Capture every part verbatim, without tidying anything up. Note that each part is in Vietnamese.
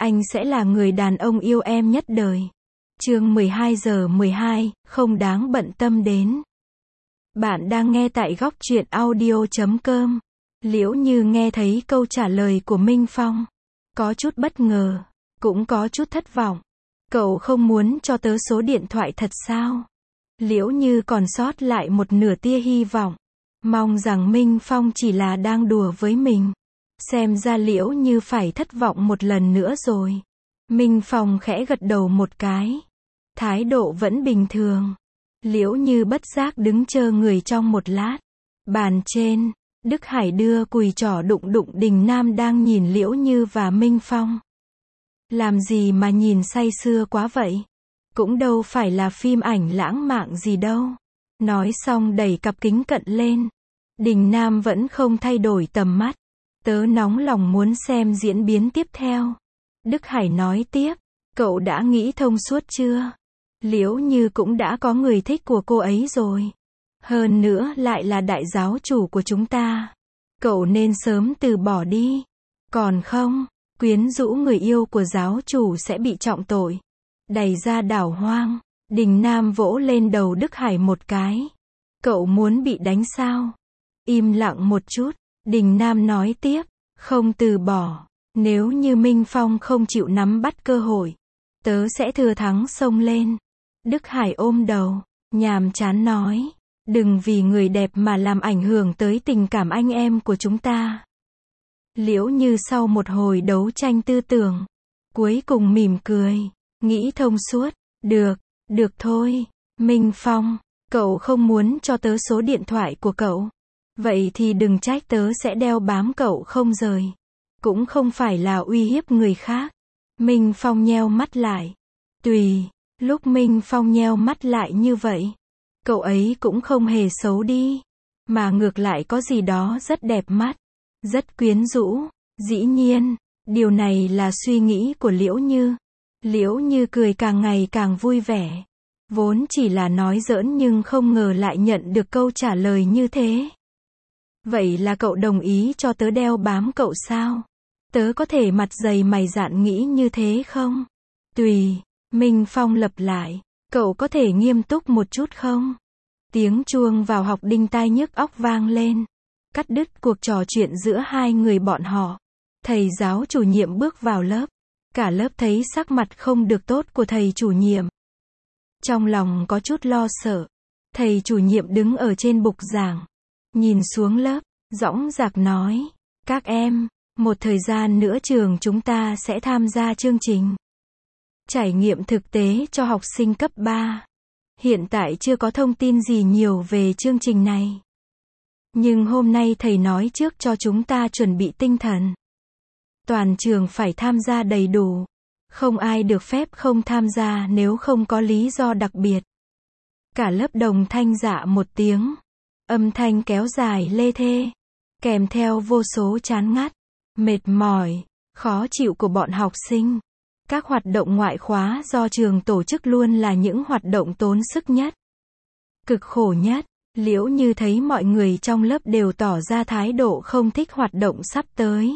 Anh sẽ là người đàn ông yêu em nhất đời. Chương mười hai giờ mười hai, không đáng bận tâm đến. Bạn đang nghe tại góc truyện audio chấm com. Liễu Như nghe thấy câu trả lời của Minh Phong. Có chút bất ngờ, cũng có chút thất vọng. Cậu không muốn cho tớ số điện thoại thật sao? Liễu Như còn sót lại một nửa tia hy vọng. Mong rằng Minh Phong chỉ là đang đùa với mình. Xem ra Liễu Như phải thất vọng một lần nữa rồi. Minh Phong khẽ gật đầu một cái. Thái độ vẫn bình thường. Liễu Như bất giác đứng chờ người trong một lát. Bàn trên, Đức Hải đưa cùi trỏ đụng đụng Đình Nam đang nhìn Liễu Như và Minh Phong. Làm gì mà nhìn say sưa quá vậy? Cũng đâu phải là phim ảnh lãng mạn gì đâu. Nói xong đẩy cặp kính cận lên. Đình Nam vẫn không thay đổi tầm mắt. Tớ nóng lòng muốn xem diễn biến tiếp theo. Đức Hải nói tiếp. Cậu đã nghĩ thông suốt chưa? Liễu Như cũng đã có người thích của cô ấy rồi. Hơn nữa lại là đại giáo chủ của chúng ta. Cậu nên sớm từ bỏ đi. Còn không, quyến rũ người yêu của giáo chủ sẽ bị trọng tội. Đày ra đảo hoang. Đình Nam vỗ lên đầu Đức Hải một cái. Cậu muốn bị đánh sao? Im lặng một chút. Đình Nam nói tiếp. Không từ bỏ. Nếu như Minh Phong không chịu nắm bắt cơ hội, tớ sẽ thừa thắng xông lên. Đức Hải ôm đầu, nhàm chán nói. Đừng vì người đẹp mà làm ảnh hưởng tới tình cảm anh em của chúng ta. Liễu Như sau một hồi đấu tranh tư tưởng, cuối cùng mỉm cười, nghĩ thông suốt. Được, được thôi. Minh Phong, cậu không muốn cho tớ số điện thoại của cậu. Vậy thì đừng trách tớ sẽ đeo bám cậu không rời. Cũng không phải là uy hiếp người khác. Minh Phong nheo mắt lại. Tùy, lúc Minh Phong nheo mắt lại như vậy, cậu ấy cũng không hề xấu đi. Mà ngược lại có gì đó rất đẹp mắt, rất quyến rũ. Dĩ nhiên, điều này là suy nghĩ của Liễu Như. Liễu Như cười càng ngày càng vui vẻ. Vốn chỉ là nói giỡn nhưng không ngờ lại nhận được câu trả lời như thế. Vậy là cậu đồng ý cho tớ đeo bám cậu sao? Tớ có thể mặt dày mày dạn nghĩ như thế không? Tùy. Minh Phong lặp lại. Cậu có thể nghiêm túc một chút không? Tiếng chuông vào học đinh tai nhức óc vang lên. Cắt đứt cuộc trò chuyện giữa hai người bọn họ. Thầy giáo chủ nhiệm bước vào lớp. Cả lớp thấy sắc mặt không được tốt của thầy chủ nhiệm. Trong lòng có chút lo sợ. Thầy chủ nhiệm đứng ở trên bục giảng. Nhìn xuống lớp, dõng dạc nói. Các em, một thời gian nữa trường chúng ta sẽ tham gia chương trình trải nghiệm thực tế cho học sinh cấp ba. Hiện tại chưa có thông tin gì nhiều về chương trình này. Nhưng hôm nay thầy nói trước cho chúng ta chuẩn bị tinh thần. Toàn trường phải tham gia đầy đủ. Không ai được phép không tham gia nếu không có lý do đặc biệt. Cả lớp đồng thanh dạ một tiếng. Âm thanh kéo dài lê thê. Kèm theo vô số chán ngắt, mệt mỏi, khó chịu của bọn học sinh. Các hoạt động ngoại khóa do trường tổ chức luôn là những hoạt động tốn sức nhất, cực khổ nhất. Liễu Như thấy mọi người trong lớp đều tỏ ra thái độ không thích hoạt động sắp tới.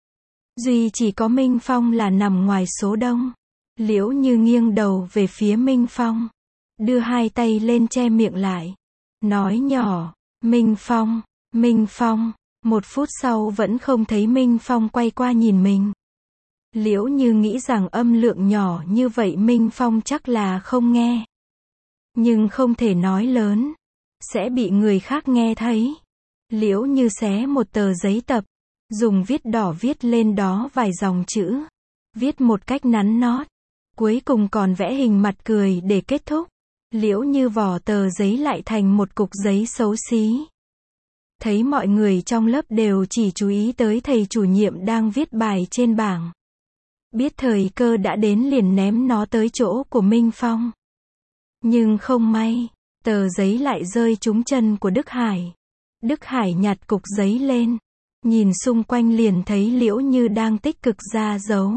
Duy chỉ có Minh Phong là nằm ngoài số đông. Liễu Như nghiêng đầu về phía Minh Phong, đưa hai tay lên che miệng lại, nói nhỏ, Minh Phong, Minh Phong. Một phút sau vẫn không thấy Minh Phong quay qua nhìn mình. Liễu Như nghĩ rằng âm lượng nhỏ như vậy Minh Phong chắc là không nghe. Nhưng không thể nói lớn, sẽ bị người khác nghe thấy. Liễu Như xé một tờ giấy tập, dùng viết đỏ viết lên đó vài dòng chữ. Viết một cách nắn nót. Cuối cùng còn vẽ hình mặt cười để kết thúc. Liễu Như vò tờ giấy lại thành một cục giấy xấu xí. Thấy mọi người trong lớp đều chỉ chú ý tới thầy chủ nhiệm đang viết bài trên bảng. Biết thời cơ đã đến liền ném nó tới chỗ của Minh Phong. Nhưng không may, tờ giấy lại rơi trúng chân của Đức Hải. Đức Hải nhặt cục giấy lên, nhìn xung quanh liền thấy Liễu Như đang tích cực ra dấu.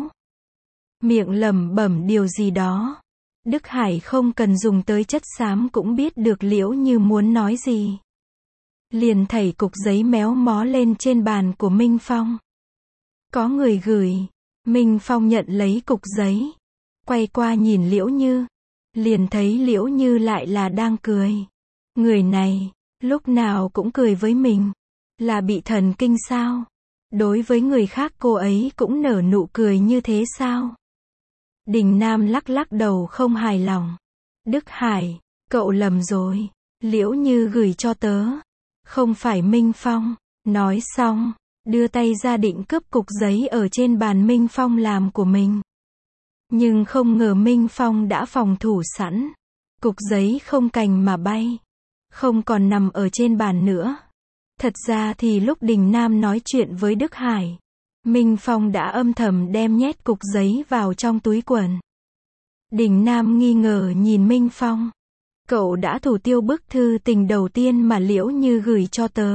Miệng lẩm bẩm điều gì đó. Đức Hải không cần dùng tới chất xám cũng biết được Liễu Như muốn nói gì. Liền thảy cục giấy méo mó lên trên bàn của Minh Phong. Có người gửi. Minh Phong nhận lấy cục giấy, quay qua nhìn Liễu Như, liền thấy Liễu Như lại là đang cười. Người này, lúc nào cũng cười với mình, là bị thần kinh sao? Đối với người khác cô ấy cũng nở nụ cười như thế sao? Đình Nam lắc lắc đầu không hài lòng. Đức Hải, cậu lầm rồi, Liễu Như gửi cho tớ, không phải Minh Phong. Nói xong, đưa tay ra định cướp cục giấy ở trên bàn Minh Phong làm của mình. Nhưng không ngờ Minh Phong đã phòng thủ sẵn. Cục giấy không cành mà bay, không còn nằm ở trên bàn nữa. Thật ra thì lúc Đình Nam nói chuyện với Đức Hải, Minh Phong đã âm thầm đem nhét cục giấy vào trong túi quần. Đình Nam nghi ngờ nhìn Minh Phong. Cậu đã thủ tiêu bức thư tình đầu tiên mà Liễu Như gửi cho tớ.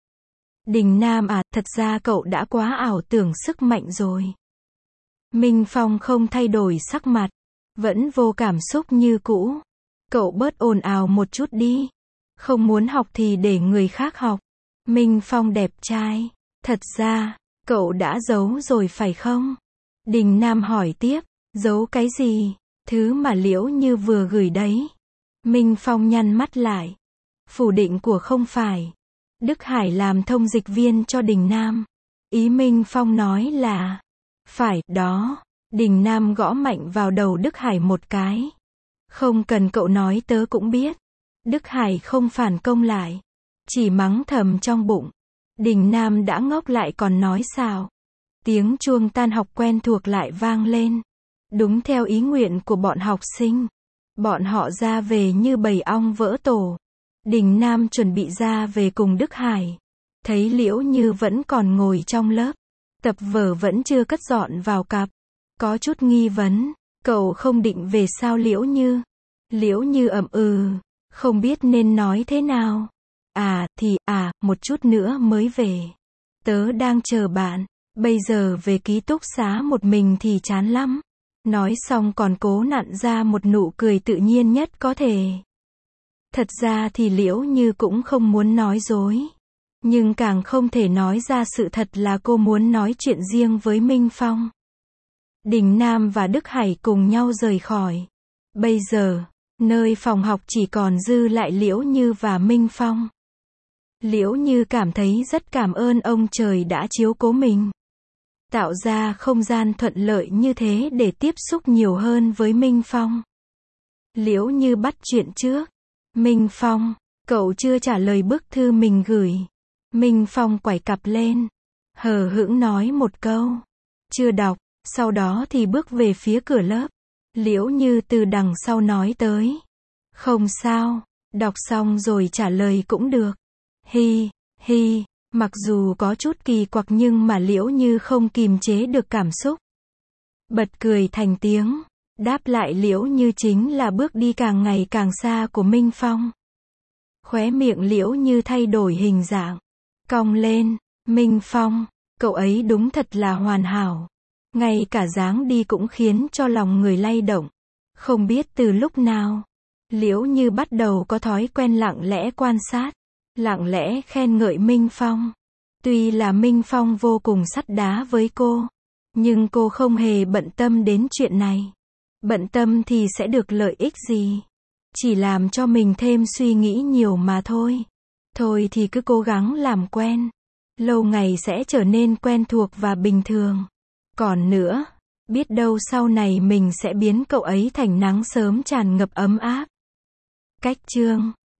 Đình Nam à, thật ra cậu đã quá ảo tưởng sức mạnh rồi. Minh Phong không thay đổi sắc mặt, vẫn vô cảm xúc như cũ. Cậu bớt ồn ào một chút đi. Không muốn học thì để người khác học. Minh Phong đẹp trai. Thật ra, cậu đã giấu rồi phải không? Đình Nam hỏi tiếp, giấu cái gì? Thứ mà Liễu Như vừa gửi đấy. Minh Phong nhăn mắt lại. Phủ định của không phải. Đức Hải làm thông dịch viên cho Đình Nam. Ý Minh Phong nói là, phải, đó. Đình Nam gõ mạnh vào đầu Đức Hải một cái. Không cần cậu nói tớ cũng biết. Đức Hải không phản công lại, chỉ mắng thầm trong bụng. Đình Nam đã ngốc lại còn nói sao. Tiếng chuông tan học quen thuộc lại vang lên. Đúng theo ý nguyện của bọn học sinh. Bọn họ ra về như bầy ong vỡ tổ. Đình Nam chuẩn bị ra về cùng Đức Hải. Thấy Liễu Như vẫn còn ngồi trong lớp. Tập vở vẫn chưa cất dọn vào cặp. Có chút nghi vấn. Cậu không định về sao Liễu Như? Liễu Như ậm ừ. Không biết nên nói thế nào. À, thì, à, một chút nữa mới về. Tớ đang chờ bạn. Bây giờ về ký túc xá một mình thì chán lắm. Nói xong còn cố nặn ra một nụ cười tự nhiên nhất có thể. Thật ra thì Liễu Như cũng không muốn nói dối. Nhưng càng không thể nói ra sự thật là cô muốn nói chuyện riêng với Minh Phong. Đình Nam và Đức Hải cùng nhau rời khỏi. Bây giờ, nơi phòng học chỉ còn dư lại Liễu Như và Minh Phong. Liễu Như cảm thấy rất cảm ơn ông trời đã chiếu cố mình. Tạo ra không gian thuận lợi như thế để tiếp xúc nhiều hơn với Minh Phong. Liễu Như bắt chuyện trước. Minh Phong, cậu chưa trả lời bức thư mình gửi. Minh Phong quải cặp lên. Hờ hững nói một câu. Chưa đọc, sau đó thì bước về phía cửa lớp. Liễu Như từ đằng sau nói tới. Không sao, đọc xong rồi trả lời cũng được. Hi, hi, mặc dù có chút kỳ quặc nhưng mà Liễu Như không kìm chế được cảm xúc. Bật cười thành tiếng. Đáp lại Liễu Như chính là bước đi càng ngày càng xa của Minh Phong. Khóe miệng Liễu Như thay đổi hình dạng. Cong lên. Minh Phong, cậu ấy đúng thật là hoàn hảo. Ngay cả dáng đi cũng khiến cho lòng người lay động. Không biết từ lúc nào, Liễu Như bắt đầu có thói quen lặng lẽ quan sát, lặng lẽ khen ngợi Minh Phong. Tuy là Minh Phong vô cùng sắt đá với cô, nhưng cô không hề bận tâm đến chuyện này. Bận tâm thì sẽ được lợi ích gì? Chỉ làm cho mình thêm suy nghĩ nhiều mà thôi. Thôi thì cứ cố gắng làm quen. Lâu ngày sẽ trở nên quen thuộc và bình thường. Còn nữa, biết đâu sau này mình sẽ biến cậu ấy thành nắng sớm tràn ngập ấm áp. Cách chương